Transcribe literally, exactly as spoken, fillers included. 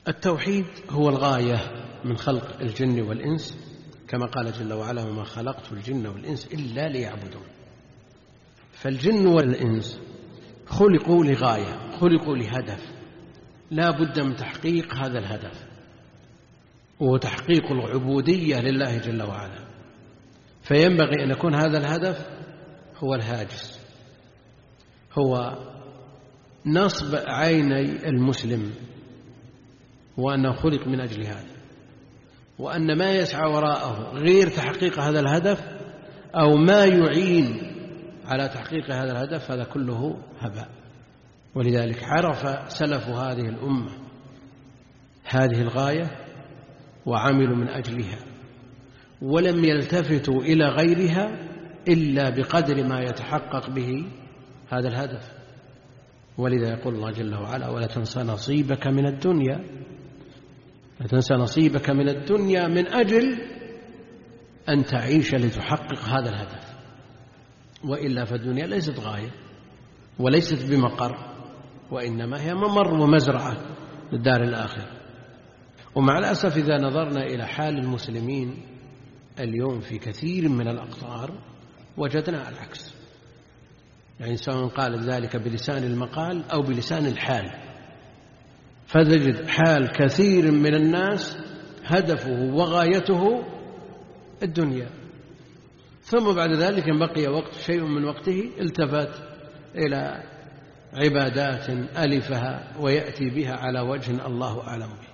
التوحيد هو الغاية من خلق الجن والإنس، كما قال جل وعلا: وما خلقت الجن والإنس إلا ليعبدون. فالجن والإنس خلقوا لغاية، خلقوا لهدف، لا بد من تحقيق هذا الهدف، وهو تحقيق العبودية لله جل وعلا. فينبغي أن يكون هذا الهدف هو الهاجس، هو نصب عيني المسلم، وأنه خلق من أجل هذا، وأن ما يسعى وراءه غير تحقيق هذا الهدف أو ما يعين على تحقيق هذا الهدف هذا كله هباء. ولذلك عرف سلف هذه الأمة هذه الغاية وعملوا من أجلها، ولم يلتفتوا إلى غيرها إلا بقدر ما يتحقق به هذا الهدف. ولذا يقول الله جل وعلا: ولا تنسى نصيبك من الدنيا، لا تنسى نصيبك من الدنيا، من أجل أن تعيش لتحقق هذا الهدف. وإلا فالدنيا ليست غاية وليست بمقر، وإنما هي ممر ومزرعة للدار الآخرة. ومع الأسف إذا نظرنا إلى حال المسلمين اليوم في كثير من الأقطار وجدنا العكس، يعني سواء قال ذلك بلسان المقال أو بلسان الحال، فتجد حال كثير من الناس هدفه وغايته الدنيا، ثم بعد ذلك إن بقي وقت شيء من وقته التفت إلى عبادات ألفها ويأتي بها على وجه الله أعلم به.